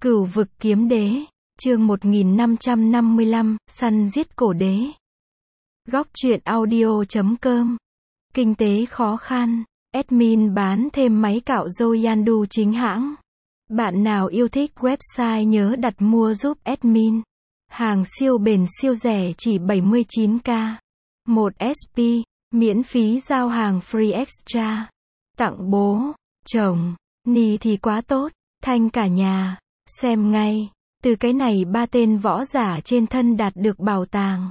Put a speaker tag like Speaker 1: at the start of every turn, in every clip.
Speaker 1: Cửu vực kiếm đế, chương 1555, săn giết cổ đế. Góc truyện audio.com. Kinh tế khó khăn, admin bán thêm máy cạo râu Yandu chính hãng. Bạn nào yêu thích website nhớ đặt mua giúp admin. Hàng siêu bền siêu rẻ chỉ 79k. 1 SP, miễn phí giao hàng free extra. Tặng bố, chồng, ni thì quá tốt, thanh cả nhà. Xem ngay, từ cái này 3 tên võ giả trên thân đạt được bảo tàng.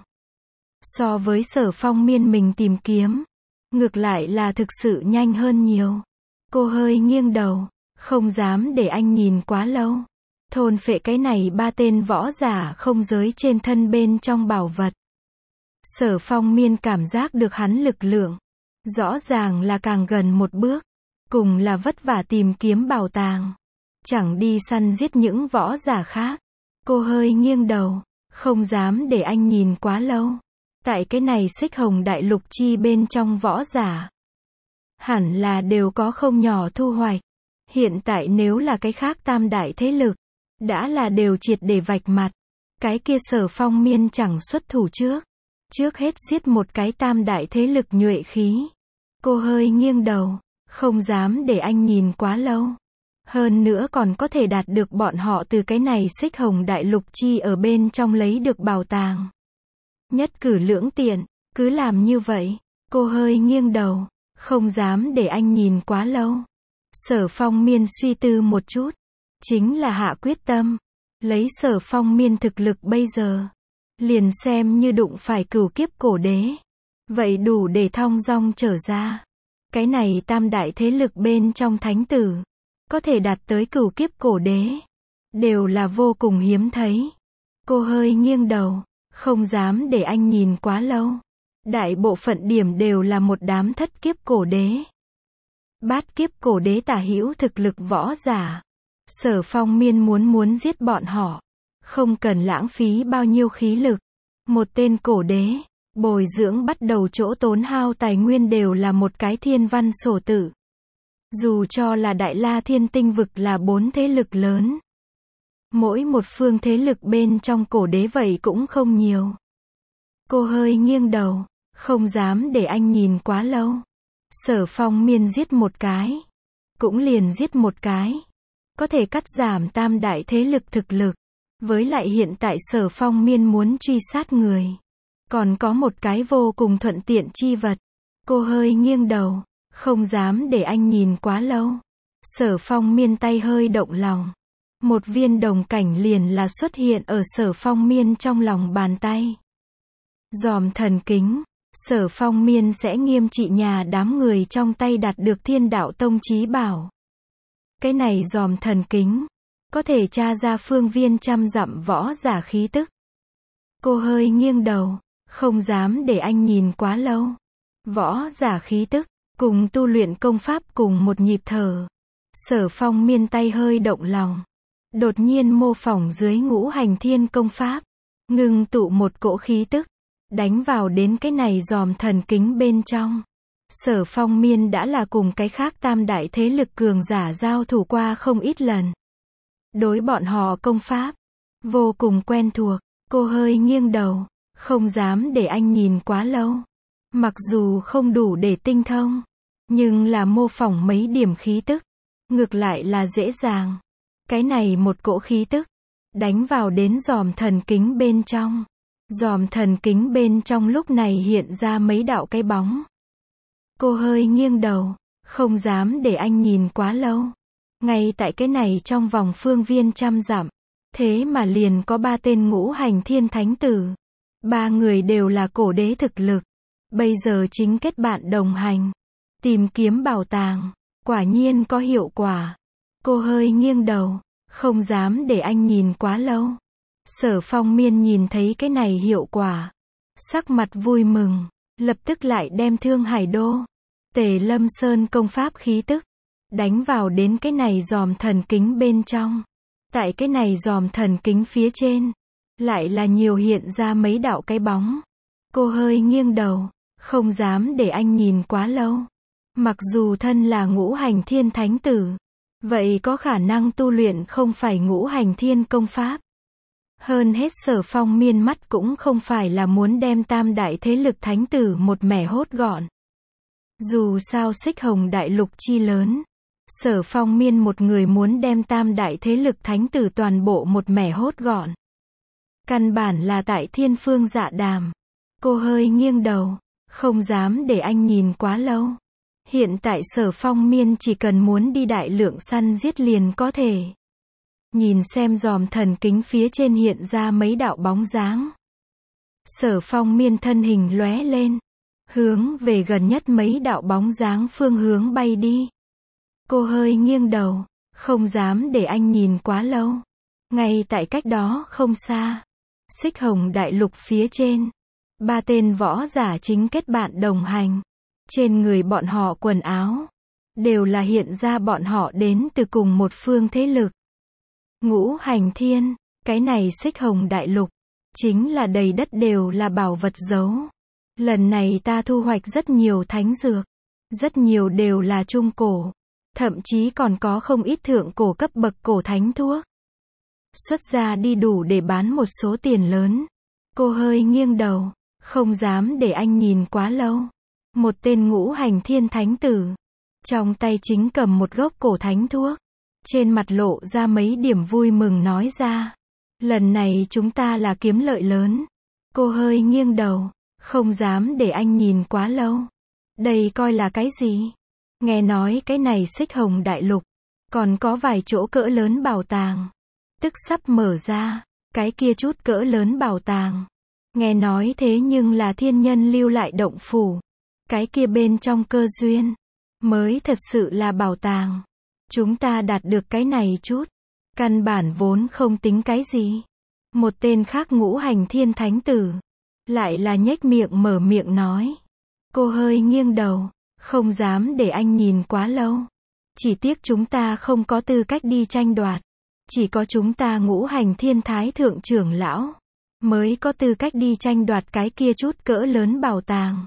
Speaker 1: So với Sở Phong Miên mình tìm kiếm, ngược lại là thực sự nhanh hơn nhiều. Cô hơi nghiêng đầu, không dám để anh nhìn quá lâu. Thôn phệ cái này 3 tên võ giả không giới trên thân bên trong bảo vật. Sở Phong Miên cảm giác được hắn lực lượng. Rõ ràng là càng gần một bước, cùng là vất vả tìm kiếm bảo tàng. Chẳng đi săn giết những võ giả khác. Cô hơi nghiêng đầu, không dám để anh nhìn quá lâu. Tại cái này Xích Hồng Đại Lục chi bên trong võ giả, hẳn là đều có không nhỏ thu hoạch. Hiện tại nếu là cái khác tam đại thế lực, đã là đều triệt để vạch mặt. Cái kia Sở Phong Miên chẳng xuất thủ trước. Trước hết giết một cái tam đại thế lực nhuệ khí. Cô hơi nghiêng đầu, không dám để anh nhìn quá lâu. Hơn nữa còn có thể đạt được bọn họ từ cái này Xích Hồng Đại Lục chi ở bên trong lấy được bảo tàng. Nhất cử lưỡng tiện, cứ làm như vậy. Cô hơi nghiêng đầu, không dám để anh nhìn quá lâu. Sở Phong Miên suy tư một chút, chính là hạ quyết tâm. Lấy Sở Phong Miên thực lực bây giờ, liền xem như đụng phải cửu kiếp cổ đế, vậy đủ để thong dong trở ra. Cái này tam đại thế lực bên trong thánh tử, có thể đạt tới cửu kiếp cổ đế, đều là vô cùng hiếm thấy. Cô hơi nghiêng đầu, không dám để anh nhìn quá lâu. Đại bộ phận điểm đều là một đám thất kiếp cổ đế. Bát kiếp cổ đế tả hữu thực lực võ giả. Sở Phong Miên muốn giết bọn họ, không cần lãng phí bao nhiêu khí lực. Một tên cổ đế, bồi dưỡng bắt đầu chỗ tốn hao tài nguyên đều là một cái thiên văn sổ tự. Dù cho là Đại La Thiên Tinh vực là 4 thế lực lớn, mỗi một phương thế lực bên trong cổ đế vậy cũng không nhiều. Cô hơi nghiêng đầu, không dám để anh nhìn quá lâu. Sở Phong Miên giết một cái, cũng liền giết một cái, có thể cắt giảm tam đại thế lực thực lực. Với lại hiện tại Sở Phong Miên muốn truy sát người, còn có một cái vô cùng thuận tiện chi vật. Cô hơi nghiêng đầu, không dám để anh nhìn quá lâu. Sở Phong Miên tay hơi động lòng. Một viên đồng cảnh liền là xuất hiện ở Sở Phong Miên trong lòng bàn tay. Giòm thần kính. Sở Phong Miên sẽ nghiêm trị nhà đám người trong tay đạt được Thiên Đạo Tông chí bảo. Cái này giòm thần kính, có thể tra ra phương viên trăm dặm võ giả khí tức. Cô hơi nghiêng đầu, không dám để anh nhìn quá lâu. Võ giả khí tức, cùng tu luyện công pháp cùng một nhịp thở. Sở Phong Miên tay hơi động lòng. Đột nhiên mô phỏng dưới ngũ hành thiên công pháp, ngưng tụ một cỗ khí tức, đánh vào đến cái này giòm thần kính bên trong. Sở Phong Miên đã là cùng cái khác tam đại thế lực cường giả giao thủ qua không ít lần. Đối bọn họ công pháp, vô cùng quen thuộc. Cô hơi nghiêng đầu, không dám để anh nhìn quá lâu. Mặc dù không đủ để tinh thông, nhưng là mô phỏng mấy điểm khí tức, ngược lại là dễ dàng. Cái này một cỗ khí tức, đánh vào đến giòm thần kính bên trong. Giòm thần kính bên trong lúc này hiện ra mấy đạo cái bóng. Cô hơi nghiêng đầu, không dám để anh nhìn quá lâu. Ngay tại cái này trong vòng phương viên trăm dặm, thế mà liền có 3 tên ngũ hành thiên thánh tử. 3 người đều là cổ đế thực lực. Bây giờ chính kết bạn đồng hành, tìm kiếm bảo tàng, quả nhiên có hiệu quả. Cô hơi nghiêng đầu, không dám để anh nhìn quá lâu. Sở Phong Miên nhìn thấy cái này hiệu quả, sắc mặt vui mừng, lập tức lại đem Thương Hải Đô, Tề Lâm Sơn công pháp khí tức, đánh vào đến cái này giòm thần kính bên trong. Tại cái này giòm thần kính phía trên, lại là nhiều hiện ra mấy đạo cái bóng. Cô hơi nghiêng đầu, không dám để anh nhìn quá lâu. Mặc dù thân là ngũ hành thiên thánh tử, Vậy có khả năng tu luyện không phải ngũ hành thiên công pháp. Hơn hết Sở Phong miên mắt cũng không phải là muốn đem tam đại thế lực thánh tử một mẻ hốt gọn. Dù sao Xích Hồng đại lục chi lớn, Sở Phong miên một người muốn đem tam đại thế lực thánh tử toàn bộ một mẻ hốt gọn. Căn bản là tại thiên phương dạ đàm. Cô hơi nghiêng đầu, không dám để anh nhìn quá lâu. Hiện tại Sở Phong miên chỉ cần muốn đi đại lượng săn giết liền có thể. Nhìn xem giòm thần kính phía trên hiện ra mấy đạo bóng dáng. Sở Phong miên thân hình lóe lên, hướng về gần nhất mấy đạo bóng dáng phương hướng bay đi. Cô hơi nghiêng đầu, không dám để anh nhìn quá lâu. Ngay tại cách đó không xa, Xích Hồng đại lục phía trên, 3 tên võ giả chính kết bạn đồng hành. Trên người bọn họ quần áo, đều là hiện ra bọn họ đến từ cùng một phương thế lực. Ngũ hành thiên, cái này Xích Hồng đại lục, chính là đầy đất đều là bảo vật giấu. Lần này ta thu hoạch rất nhiều thánh dược, rất nhiều đều là trung cổ, thậm chí còn có không ít thượng cổ cấp bậc cổ thánh thuốc. Xuất ra đi đủ để bán một số tiền lớn. Cô hơi nghiêng đầu, không dám để anh nhìn quá lâu. Một tên ngũ hành thiên thánh tử, trong tay chính cầm một gốc cổ thánh thuốc. Trên mặt lộ ra mấy điểm vui mừng nói ra. Lần này chúng ta là kiếm lợi lớn. Cô hơi nghiêng đầu, không dám để anh nhìn quá lâu. Đây coi là cái gì? Nghe nói cái này Xích Hồng đại lục, còn có vài chỗ cỡ lớn bảo tàng. Tức sắp mở ra, cái kia chút cỡ lớn bảo tàng. Nghe nói thế nhưng là thiên nhân lưu lại động phủ. Cái kia bên trong cơ duyên, mới thật sự là bảo tàng. Chúng ta đạt được cái này chút, căn bản vốn không tính cái gì. Một tên khác ngũ hành thiên thánh tử, lại là nhếch miệng mở miệng nói. Cô hơi nghiêng đầu, không dám để anh nhìn quá lâu. Chỉ tiếc chúng ta không có tư cách đi tranh đoạt. Chỉ có chúng ta ngũ hành thiên thái thượng trưởng lão, mới có tư cách đi tranh đoạt cái kia chút cỡ lớn bảo tàng.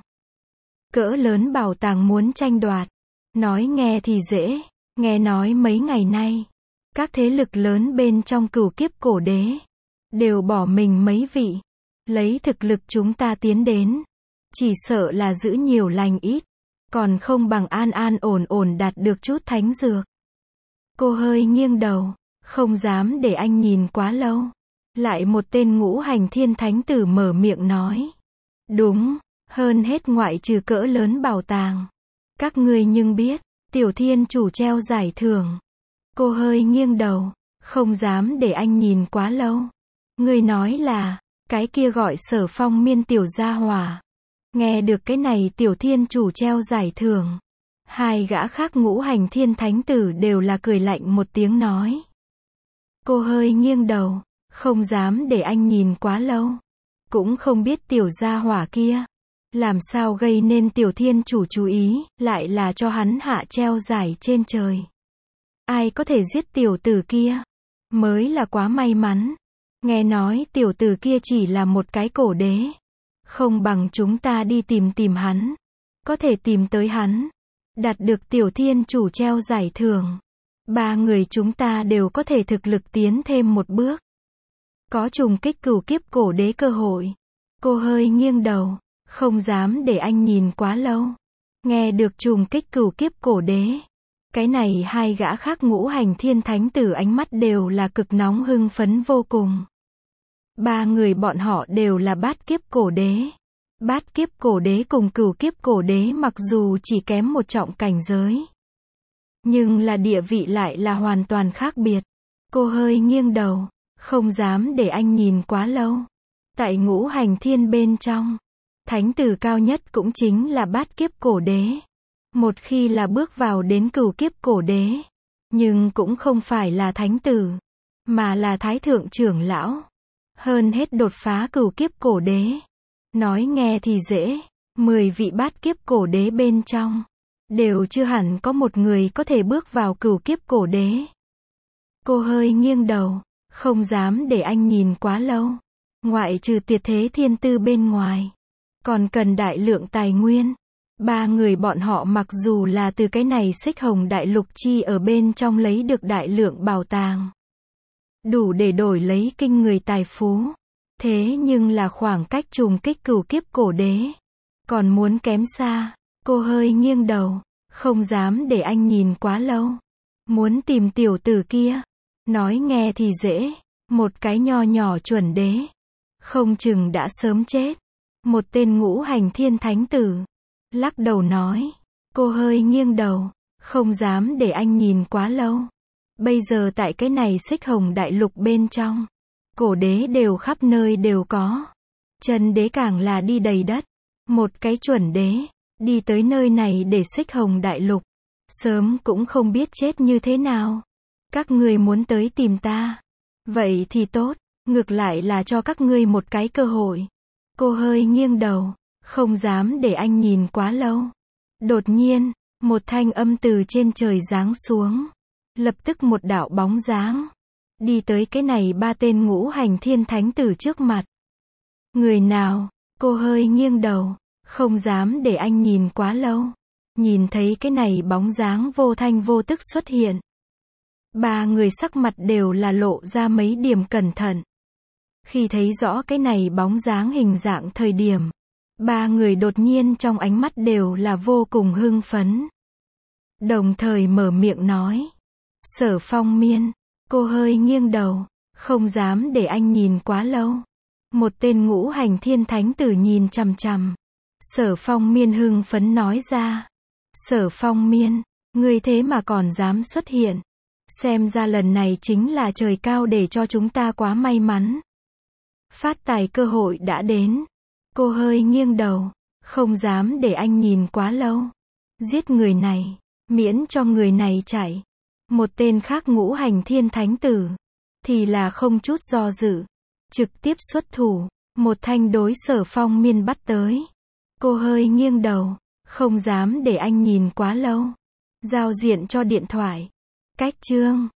Speaker 1: Cỡ lớn bảo tàng muốn tranh đoạt, nói nghe thì dễ. Nghe nói mấy ngày nay, các thế lực lớn bên trong cửu kiếp cổ đế, đều bỏ mình mấy vị. Lấy thực lực chúng ta tiến đến, chỉ sợ là giữ nhiều lành ít, còn không bằng an an ổn ổn đạt được chút thánh dược. Cô hơi nghiêng đầu, không dám để anh nhìn quá lâu. Lại một tên ngũ hành thiên thánh tử mở miệng nói. Đúng, hơn hết ngoại trừ cỡ lớn bảo tàng. Các ngươi nhưng biết, Tiểu Thiên chủ treo giải thưởng. Cô hơi nghiêng đầu, không dám để anh nhìn quá lâu. Ngươi nói là, cái kia gọi Sở Phong miên tiểu gia hỏa. Nghe được cái này Tiểu Thiên chủ treo giải thưởng. Hai gã khác ngũ hành thiên thánh tử đều là cười lạnh một tiếng nói. Cô hơi nghiêng đầu, không dám để anh nhìn quá lâu. Cũng không biết tiểu gia hỏa kia, làm sao gây nên Tiểu Thiên chủ chú ý, lại là cho hắn hạ treo giải trên trời. Ai có thể giết tiểu tử kia, mới là quá may mắn. Nghe nói tiểu tử kia chỉ là một cái cổ đế. Không bằng chúng ta đi tìm hắn. Có thể tìm tới hắn, đạt được Tiểu Thiên chủ treo giải thưởng. 3 người chúng ta đều có thể thực lực tiến thêm một bước. Có trùng kích cửu kiếp cổ đế cơ hội. Cô hơi nghiêng đầu, không dám để anh nhìn quá lâu. Nghe được trùng kích cửu kiếp cổ đế. Cái này hai gã khác ngũ hành thiên thánh tử ánh mắt đều là cực nóng hưng phấn vô cùng. 3 người bọn họ đều là bát kiếp cổ đế. Bát kiếp cổ đế cùng cửu kiếp cổ đế mặc dù chỉ kém một trọng cảnh giới, nhưng là địa vị lại là hoàn toàn khác biệt. Cô hơi nghiêng đầu, không dám để anh nhìn quá lâu. Tại ngũ hành thiên bên trong, thánh tử cao nhất cũng chính là bát kiếp cổ đế. Một khi là bước vào đến cửu kiếp cổ đế, nhưng cũng không phải là thánh tử, mà là thái thượng trưởng lão. Hơn hết đột phá cửu kiếp cổ đế. Nói nghe thì dễ, 10 vị bát kiếp cổ đế bên trong, đều chưa hẳn có một người có thể bước vào cửu kiếp cổ đế. Cô hơi nghiêng đầu, không dám để anh nhìn quá lâu. Ngoại trừ tuyệt thế thiên tư bên ngoài, còn cần đại lượng tài nguyên. Ba người bọn họ mặc dù là từ cái này Xích Hồng Đại Lục chi ở bên trong lấy được đại lượng bảo tàng, đủ để đổi lấy kinh người tài phú. Thế nhưng là khoảng cách trùng kích cửu kiếp cổ đế, còn muốn kém xa. Cô hơi nghiêng đầu, không dám để anh nhìn quá lâu. Muốn tìm tiểu tử kia, nói nghe thì dễ, một cái nho nhỏ chuẩn đế, không chừng đã sớm chết. Một tên ngũ hành thiên thánh tử, lắc đầu nói. Cô hơi nghiêng đầu, không dám để anh nhìn quá lâu. Bây giờ tại cái này Xích Hồng Đại Lục bên trong, cổ đế đều khắp nơi đều có. Chân đế càng là đi đầy đất. Một cái chuẩn đế, đi tới nơi này để Xích Hồng Đại Lục, sớm cũng không biết chết như thế nào. Các ngươi muốn tới tìm ta, vậy thì tốt, ngược lại là cho các ngươi một cái cơ hội. Cô hơi nghiêng đầu, không dám để anh nhìn quá lâu. Đột nhiên, một thanh âm từ trên trời giáng xuống. Lập tức một đạo bóng dáng đi tới cái này ba tên ngũ hành thiên thánh tử trước mặt. Người nào? Cô hơi nghiêng đầu, không dám để anh nhìn quá lâu. Nhìn thấy cái này bóng dáng vô thanh vô tức xuất hiện, ba người sắc mặt đều là lộ ra mấy điểm cẩn thận. Khi thấy rõ cái này bóng dáng hình dạng thời điểm, ba người đột nhiên trong ánh mắt đều là vô cùng hưng phấn. Đồng thời mở miệng nói. Sở Phong Miên. Cô hơi nghiêng đầu, không dám để anh nhìn quá lâu. Một tên ngũ hành thiên thánh tử nhìn chằm chằm. Sở Phong Miên hưng phấn nói ra. Sở Phong Miên, ngươi thế mà còn dám xuất hiện. Xem ra lần này chính là trời cao để cho chúng ta quá may mắn. Phát tài cơ hội đã đến. Cô hơi nghiêng đầu, không dám để anh nhìn quá lâu. Giết người này, miễn cho người này chạy. Một tên khác ngũ hành thiên thánh tử, thì là không chút do dự, trực tiếp xuất thủ, một thanh đối Sở Phong Miên bắt tới. Cô hơi nghiêng đầu, không dám để anh nhìn quá lâu. Giao diện cho điện thoại. Cách chương